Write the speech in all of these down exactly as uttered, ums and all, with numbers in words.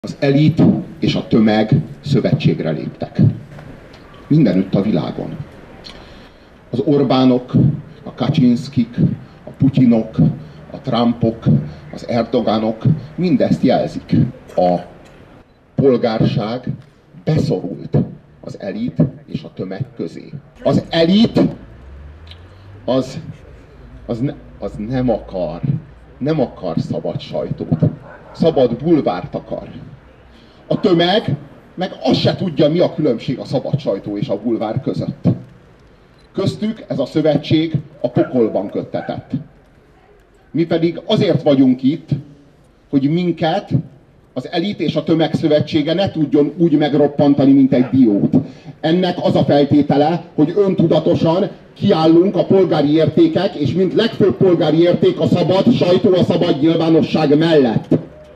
Az elit és a tömeg szövetségre léptek. Mindenütt a világon. Az Orbánok, a Kaczynszkik, a Putyinok, a Trumpok, az Erdogánok mindezt jelzik. A polgárság beszorult az elit és a tömeg közé. Az elit az, az, ne, az nem akar, nem akar szabad sajtót. Szabad bulvárt akar. A tömeg meg azt se tudja, mi a különbség a szabad sajtó és a bulvár között. Köztük ez a szövetség a pokolban köttetett. Mi pedig azért vagyunk itt, hogy minket az elit és a tömeg szövetsége ne tudjon úgy megroppantani, mint egy diót. Ennek az a feltétele, hogy öntudatosan kiállunk a polgári értékek, és mint legfőbb polgári érték a szabad sajtó, a szabad nyilvánosság mellett.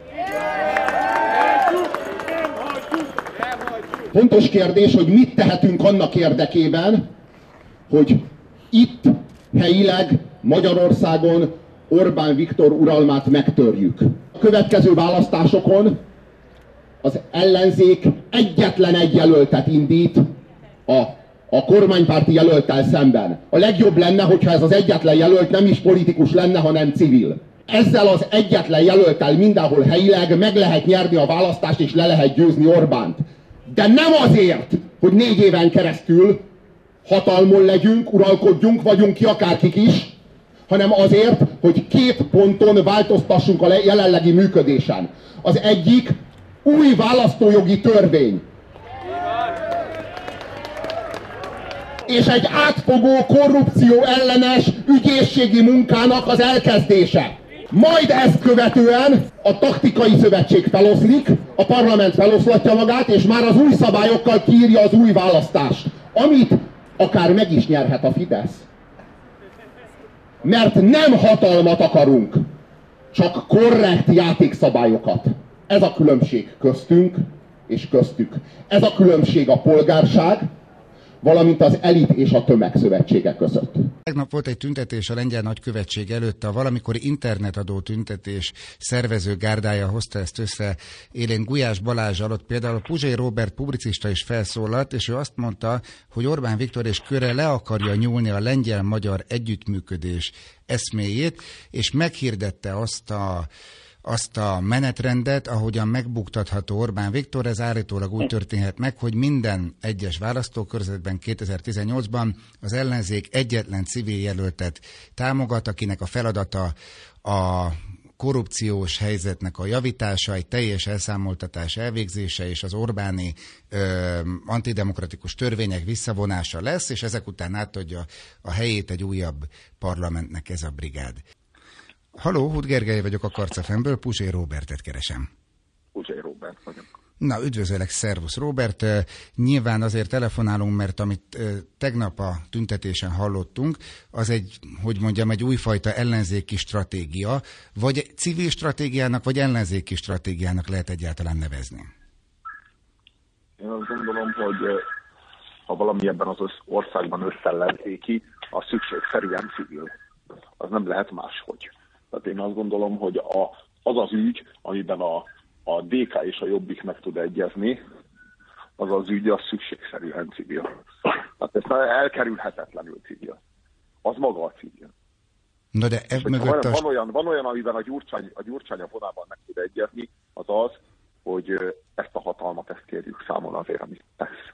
Fontos kérdés, hogy mit tehetünk annak érdekében, hogy itt helyileg Magyarországon Orbán Viktor uralmát megtörjük. A következő választásokon az ellenzék egyetlen egy jelöltet indít a, a kormánypárti jelölttel szemben. A legjobb lenne, hogyha ez az egyetlen jelölt nem is politikus lenne, hanem civil. Ezzel az egyetlen jelölttel mindenhol helyileg meg lehet nyerni a választást és le lehet győzni Orbánt. De nem azért, hogy négy éven keresztül hatalmon legyünk, uralkodjunk, vagyunk ki akárkik is, hanem azért, hogy két ponton változtassunk a jelenlegi működésen. Az egyik új választójogi törvény. És egy átfogó korrupció ellenes ügyészségi munkának az elkezdése. Majd ezt követően a taktikai szövetség feloszlik, a parlament feloszlatja magát, és már az új szabályokkal kiírja az új választást, amit akár meg is nyerhet a Fidesz. Mert nem hatalmat akarunk, csak korrekt játékszabályokat. Ez a különbség köztünk és köztük. Ez a különbség a polgárság, valamint az elit és a tömeg szövetsége között. Tegnap volt egy tüntetés a lengyel nagykövetség előtt, a valamikori internetadó tüntetés szervező gárdája hozta ezt össze. Élén Gulyás Balázs alatt például a Puzsé Róbert publicista is felszólalt, és ő azt mondta, hogy Orbán Viktor és köre le akarja nyúlni a lengyel-magyar együttműködés eszméjét, és meghirdette azt a azt a menetrendet, ahogyan megbuktatható Orbán Viktor. Ez állítólag úgy történhet meg, hogy minden egyes választókörzetben kétezer-tizennyolcban az ellenzék egyetlen civil jelöltet támogat, akinek a feladata a korrupciós helyzetnek a javítása, egy teljes elszámoltatás elvégzése és az Orbáni ö, antidemokratikus törvények visszavonása lesz, és ezek után átadja a helyét egy újabb parlamentnek ez a brigád. Halló, Huth Gergely vagyok a Karc ef em-ből, Puzsé Róbertet keresem. Puzsé Róbert vagyok. Na, üdvözöllek, szervusz Róbert. Nyilván azért telefonálunk, mert amit tegnap a tüntetésen hallottunk, az egy, hogy mondjam, egy újfajta ellenzéki stratégia, vagy civil stratégiának, vagy ellenzéki stratégiának lehet egyáltalán nevezni? Én azt gondolom, hogy ha valami ebben az országban összellenzéki, az szükségszerűen civil. Az nem lehet máshogy. Tehát én azt gondolom, hogy a, az az ügy, amiben a, a dé ká és a Jobbik meg tud egyezni, az az ügy, az szükségszerűen civil. Tehát ez elkerülhetetlenül civil. Az maga a civil. Na de ebb mögött van, a... van, olyan, van olyan, amiben a Gyurcsány, a Gyurcsány a vonában meg tud egyezni, az az, hogy ezt a hatalmat, ezt kérjük számon azért, amit tesz.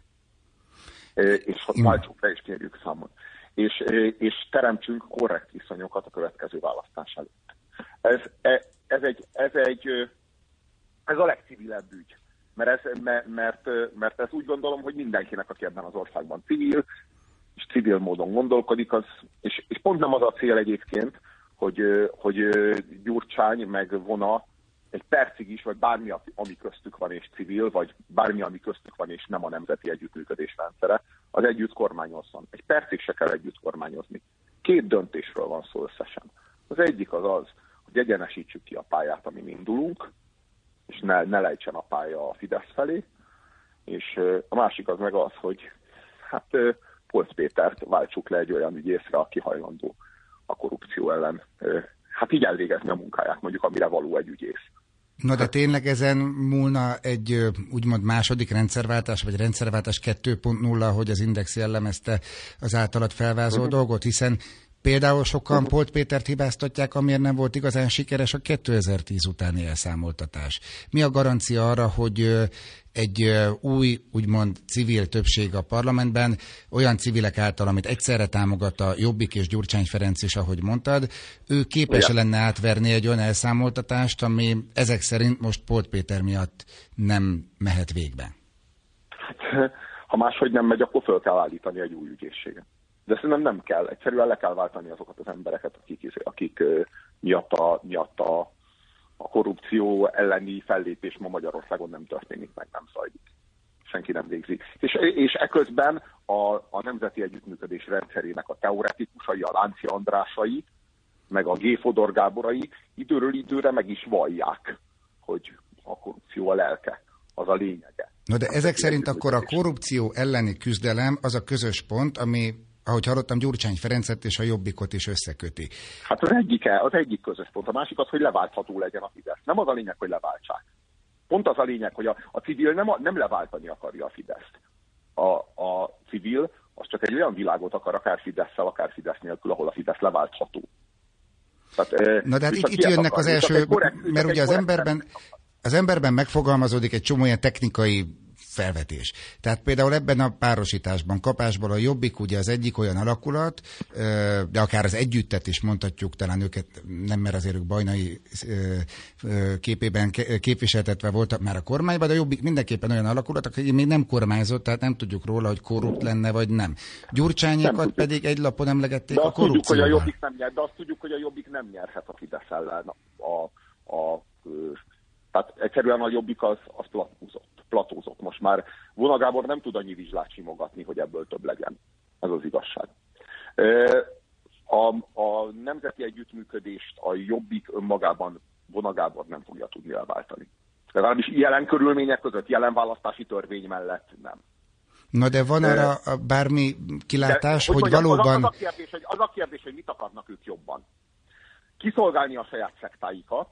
És hogy váltsuk le, és kérjük számon. És, és teremtsünk korrekt viszonyokat a következő választás előtt. Ez, ez, egy, ez, egy, ez a legcivilebb ügy. Mert ez, mert, mert ez úgy gondolom, hogy mindenkinek, aki ebben az országban civil, és civil módon gondolkodik, az, és, és pont nem az a cél egyébként, hogy, hogy Gyurcsány meg Vona egy percig is, vagy bármi, ami köztük van és civil, vagy bármi, ami köztük van és nem a nemzeti együttműködés rendszere, az együtt kormányozzon. Egy percig se kell együtt kormányozni. Két döntésről van szó összesen. Az egyik az az, hogy egyenesítsük ki a pályát, amin indulunk, és ne, ne lejtsen a pálya a Fidesz felé, és a másik az meg az, hogy hát Polc Pétert váltsuk le egy olyan ügyészre, aki hajlandó a korrupció ellen hát így elvégezni a munkáját, mondjuk amire való egy ügyész. Na de tényleg ezen múlna egy úgymond második rendszerváltás, vagy rendszerváltás kettő pont nulla, hogy az Index jellemezte az általad felvázolt uh-huh. dolgot, hiszen például sokan uh-huh. Polt Pétert hibáztatják, amiért nem volt igazán sikeres a kétezer-tíz utáni elszámoltatás. Mi a garancia arra, hogy egy új, úgymond civil többség a parlamentben, olyan civilek által, amit egyszerre támogat a Jobbik és Gyurcsány Ferenc is, ahogy mondtad, ő képes Igen. lenne átverni egy olyan elszámoltatást, ami ezek szerint most Polt Péter miatt nem mehet végbe? Hát, ha máshogy nem megy, akkor föl kell állítani egy új ügyészséget. De szerintem nem kell. Egyszerűen le kell váltani azokat az embereket, akik, akik miatt, a, miatt a, a korrupció elleni fellépés ma Magyarországon nem történik meg, nem zajlik. Senki nem végzi. És, és eközben a, a Nemzeti Együttműködés rendszerének a teoretikusai, a Lánci Andrásai, meg a G. Fodor Gáborai időről időre meg is vallják, hogy a korrupció a lelke, az a lényege. No de ezek szerint akkor a korrupció elleni küzdelem az a közös pont, ami, ahogy hallottam, Gyurcsány Ferencet és a Jobbikot is összeköti. Hát az egyik, az egyik közös pont. A másik az, hogy leváltható legyen a Fidesz. Nem az a lényeg, hogy leváltsák. Pont az a lényeg, hogy a, a civil nem, a, nem leváltani akarja a Fideszt. A, a civil az csak egy olyan világot akar, akár Fidesszel, akár Fidesz nélkül, ahol a Fidesz leváltható. Tehát, Na de hát itt, itt jönnek az első, korrekt, mert ugye az emberben, az emberben megfogalmazódik egy csomó ilyen technikai felvetés. Tehát például ebben a párosításban, kapásból a Jobbik ugye az egyik olyan alakulat, de akár az együttet is mondhatjuk, talán őket nem, mert azért ők Bajnai képében képviseltetve voltak már a kormányban, de a Jobbik mindenképpen olyan alakulat, aki még nem kormányzott, tehát nem tudjuk róla, hogy korrupt lenne, vagy nem. Gyurcsányékat pedig egy lapon emlegették a korrupcióval. Tudjuk, hogy a Jobbik nem nyer, de azt tudjuk, hogy a Jobbik nem nyerhet a Fidesz ellen. A, a, a, tehát egyszerűen a Jobbik az, az platózott. platózott. Most már Vona Gábor nem tud annyi vizslát simogatni, hogy ebből több legyen. Ez az igazság. A, a nemzeti együttműködést a Jobbik önmagában Vona Gábor nem fogja tudni elváltani. Legalábbis jelen körülmények között, jelen választási törvény mellett nem. Na de van arra bármi kilátás, de, hogy, hogy valóban... Az a, az, a kérdés, hogy, az a kérdés, hogy mit akarnak ők jobban. Kiszolgálni a saját szektáikat,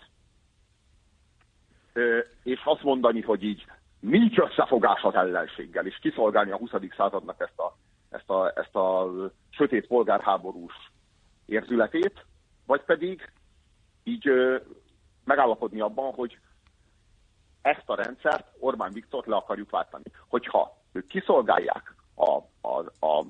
és azt mondani, hogy így nincs összefogás az ellenséggel, és kiszolgálni a huszadik századnak ezt a, ezt a, ezt a sötét polgárháborús érzületét, vagy pedig így ö, megállapodni abban, hogy ezt a rendszert Orbán Viktort le akarjuk váltani. Hogyha ők kiszolgálják a, a, a,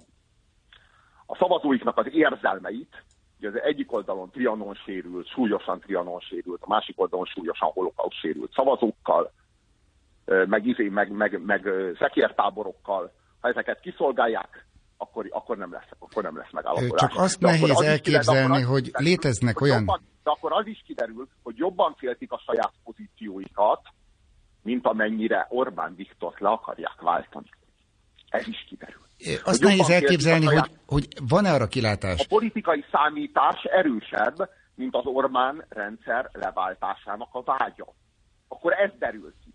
a szavazóiknak az érzelmeit, ugye az egyik oldalon Trianon sérült, súlyosan Trianon sérült, a másik oldalon súlyosan holokauszt sérült szavazókkal, meg, izé, meg, meg, meg szekértáborokkal, ha ezeket kiszolgálják, akkor, akkor, nem lesz, akkor nem lesz megállapodás. Csak azt de nehéz az elképzelni, kiderül, hogy kiderül, léteznek hogy olyan... Jobban, de akkor az is kiderül, hogy jobban féltik a saját pozícióikat, mint amennyire Orbán Viktort le akarják váltani. Ez is kiderül. Azt nehéz elképzelni, saját... hogy, hogy van-e arra kilátás? A politikai számítás erősebb, mint az Orbán rendszer leváltásának a vágya. Akkor ez derül ki.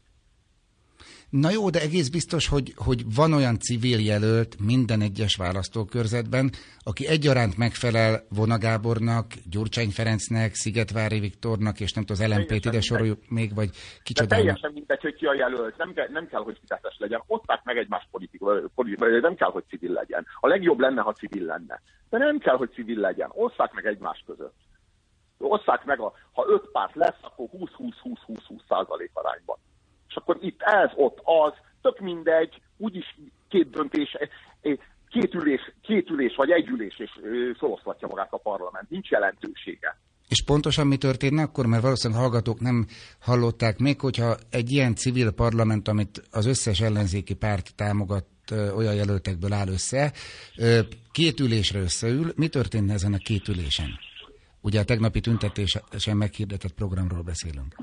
Na jó, de egész biztos, hogy, hogy van olyan civil jelölt minden egyes választókörzetben, aki egyaránt megfelel Vona Gábornak, Gyurcsány Ferencnek, Szigetvári Viktornak, és nem tudom, az el em pét ide soroljuk még, vagy kicsodának. De teljesen mindegy, hogy ki a jelölt. Nem kell, nem kell hogy fideszes legyen. Osszák meg egymás politikai, nem kell, hogy civil legyen. A legjobb lenne, ha civil lenne. De nem kell, hogy civil legyen. Osszák meg egymás között. Osszák meg, a, ha öt párt lesz, akkor húsz-húsz-húsz-húsz százalék arányban. És akkor itt ez, ott az, tök mindegy, úgyis két döntés, két ülés, két ülés vagy egy ülés, és feloszlatja magát a parlament. Nincs jelentősége. És pontosan mi történne akkor, mert valószínűleg hallgatók nem hallották még, hogyha egy ilyen civil parlament, amit az összes ellenzéki párt támogat, olyan jelöltekből áll össze, két ülésre összeül, mi történne ezen a két ülésen? Ugye a tegnapi tüntetésen meghirdetett programról beszélünk.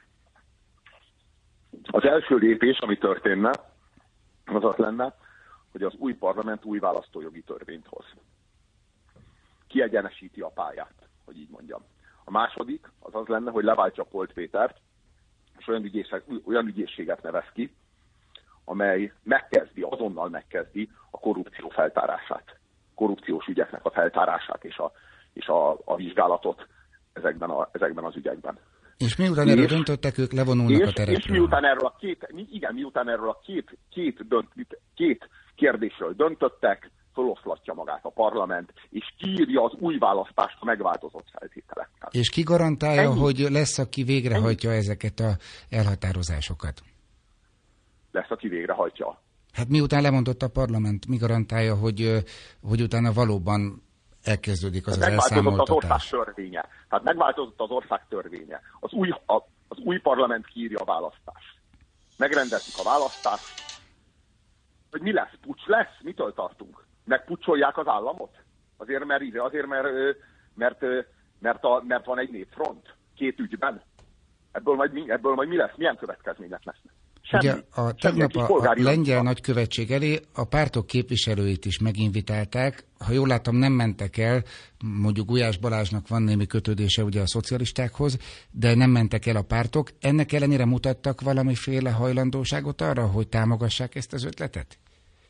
Az első lépés, ami történne, az az lenne, hogy az új parlament új választójogi törvényt hoz. Kiegyenesíti a pályát, hogy így mondjam. A második az az lenne, hogy leváltja Polt Pétert, és olyan, ügyészek, olyan ügyészséget nevez ki, amely megkezdi, azonnal megkezdi a korrupció feltárását. Korrupciós ügyeknek a feltárását és a, és a, a vizsgálatot ezekben, a, ezekben az ügyekben. És miután erről döntöttek, ők levonulnak és, a terepről. És miután erről a két, igen, miután erről a két, két, dönt, két kérdésről döntöttek, feloszlatja magát a parlament, és kiírja az új választást a megváltozott feltételekkel. És ki garantálja, Ennyi. hogy lesz, aki végrehajtja Ennyi. ezeket a elhatározásokat? Lesz, aki végrehajtja. Hát miután lemondott a parlament, mi garantálja, hogy, hogy utána valóban elkezdődik az az elszámoltatás? Megváltozott az ország törvénye. Tehát megváltozott az ország törvénye. Az új, a, az új parlament kiírja a választást. Megrendezik a választást. Hogy mi lesz? Puccs lesz? Mitől tartunk? Megpucsolják az államot? Azért, mert, azért, mert, mert, mert, a, mert van egy népfront két ügyben. Ebből majd, ebből majd mi lesz? Milyen következmények lesznek? Semmi. Ugye a, tegnap a, a lengyel nagykövetség elé a pártok képviselőit is meginvitálták. Ha jól látom, nem mentek el, mondjuk Gulyás Balázsnak van némi kötődése ugye a szocialistákhoz, de nem mentek el a pártok. Ennek ellenére mutattak valamiféle hajlandóságot arra, hogy támogassák ezt az ötletet?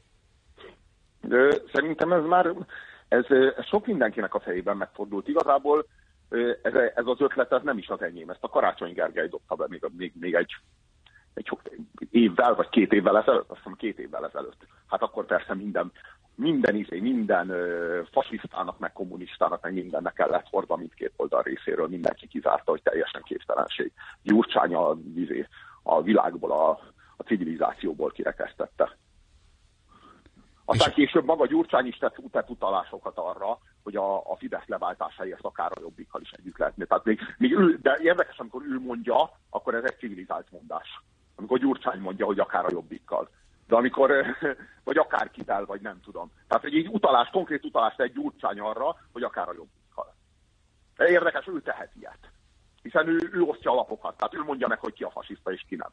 Szerintem ez már ez, ez sok mindenkinek a fejében megfordult. Igazából ez, ez az ötlet ez nem is az enyém. Ezt a Karácsony Gergely dobta be még, még, még egy egy évvel, vagy két évvel ezelőtt, azt hiszem két évvel ezelőtt. Hát akkor persze minden, minden izé, minden ö, fasisztának, meg kommunistának, meg mindennek kellett hordva mindkét oldal részéről, mindenki kizárta, hogy teljesen képtelenség. Gyurcsány a, izé, a világból, a, a civilizációból kirekesztette. Aztán később maga Gyurcsány is tett, tett utalásokat arra, hogy a, a Fidesz leváltásáért akár a Jobbikkal is együtt lehetne. Tehát még, még ő, de érdekes, amikor ő mondja, akkor ez egy civilizált mondás. Amikor Gyurcsány mondja, hogy akár a Jobbikkal. De amikor, vagy akárkivel, vagy nem tudom. Tehát egy utalás, konkrét utalás egy Gyurcsány arra, hogy akár a Jobbikkal. Érdekes, ő tehet ilyet. Hiszen ő, ő osztja a lapokat. Tehát ő mondja meg, hogy ki a fasiszta és ki nem.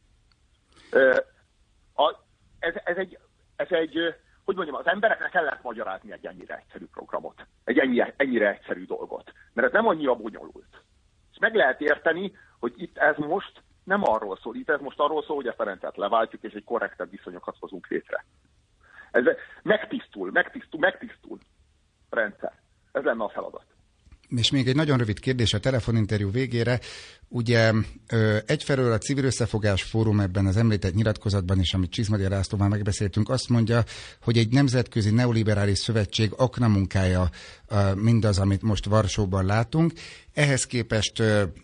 Ez, ez egy, ez egy hogy mondjam, az embereknek kellett magyarázni egy ennyire egyszerű programot. Egy ennyire, ennyire egyszerű dolgot. Mert ez nem annyira bonyolult. És meg lehet érteni, hogy itt ez most nem arról szól. Itt ez most arról szól, hogy ezt a rendszert leváltjuk, és egy korrektebb viszonyokat hozunk létre. Ez megtisztul, megtisztul, megtisztul a rendszer. Ez lenne a feladat. És még egy nagyon rövid kérdés a telefoninterjú végére. Ugye egyfelől a Civil Összefogás Fórum ebben az említett nyilatkozatban is, amit Csizmadia Lászlóval megbeszéltünk, azt mondja, hogy egy nemzetközi neoliberális szövetség aknamunkája mindaz, amit most Varsóban látunk. Ehhez képest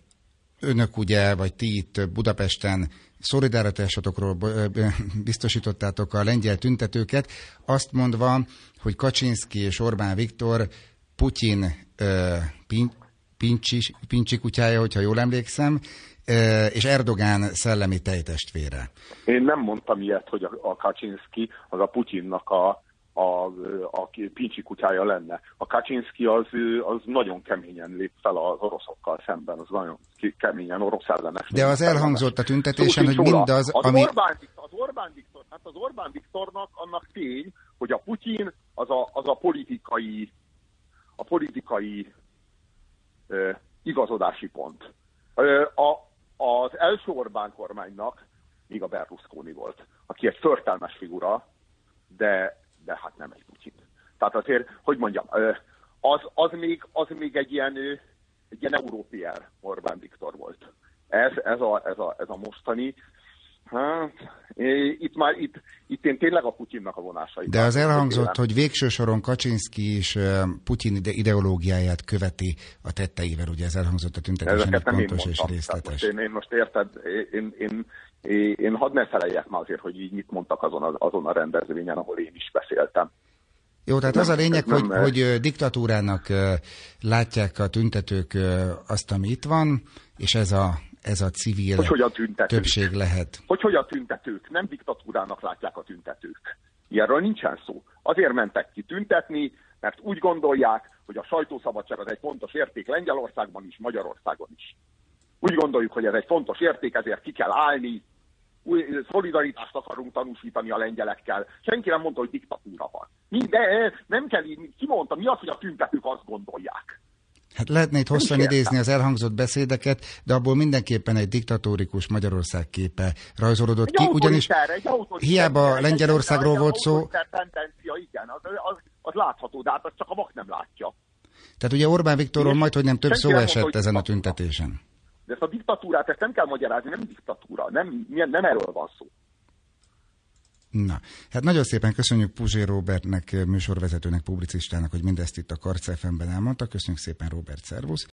önök ugye, vagy ti itt Budapesten szolidaritásotokról biztosítottátok a lengyel tüntetőket, azt mondva, hogy Kaczynszki és Orbán Viktor Putyin uh, pin, pincsi, pincsi kutyája, hogyha jól emlékszem, uh, és Erdogán szellemi tejtestvére. Én nem mondtam ilyet, hogy a, a Kaczynszki az a Putyinnak a, a, a pincsi kutyája lenne. A Kaczynszki az, az nagyon keményen lép fel az oroszokkal szemben, az nagyon keményen orosz ellenes. De az elhangzott a tüntetésen, hogy mindaz, az ami... Orbán, az Orbán Viktor, hát az Orbán Viktornak annak tény, hogy a Putyin az a, az a politikai a politikai ö, igazodási pont. Ö, a, az első Orbán kormánynak még a Berlusconi volt, aki egy förtelmes figura, de, de hát nem egy Putyin. Tehát azért, hogy mondjam, ö, az, az, még, az még egy ilyen, ö, egy ilyen európér Orbán Viktor volt. Ez, ez, a, ez, a, ez a mostani, hát, itt már, itt, itt én tényleg a Putyinnak a vonásait. De az elhangzott, hogy végső soron Kaczynszki is Putyin ideológiáját követi a tetteivel, ugye ez elhangzott a tüntetésen, egy pontos és részletes. Én, én most érted, én, én, én, én hadd ne feleljek már azért, hogy így mit mondtak azon a, azon a rendezvényen, ahol én is beszéltem. Jó, tehát nem, az a lényeg, hogy, nem, hogy diktatúrának látják a tüntetők azt, ami itt van, és ez a ez a civil hogy, hogy a többség lehet. Hogy, hogy a tüntetők nem diktatúrának látják a tüntetők. Ilyenről nincsen szó. Azért mentek ki tüntetni, mert úgy gondolják, hogy a sajtószabadság az egy fontos érték Lengyelországban is, Magyarországon is. Úgy gondoljuk, hogy ez egy fontos érték, ezért ki kell állni, új, szolidaritást akarunk tanúsítani a lengyelekkel. Senki nem mondta, hogy diktatúra van. De nem kell így, ki mondta, mi az, hogy a tüntetők azt gondolják. Hát lehetne itt hosszan idézni az elhangzott beszédeket, de abból mindenképpen egy diktatórikus Magyarország képe rajzolódott ki, ugyanis hiába Lengyelországról volt szó. Tendencia, igen, az, az, az látható, de hát az csak a vak nem látja. Tehát ugye Orbán Viktorról majd, hogy nem több szó esett ezen a tüntetésen. De ezt a diktatúrát, ezt nem kell magyarázni, nem diktatúra, nem, nem erről van szó. Na, hát nagyon szépen köszönjük Puzsér Róbertnek, műsorvezetőnek, publicistának, hogy mindezt itt a Karc ef em-ben elmondta. Köszönjük szépen, Róbert, szervusz.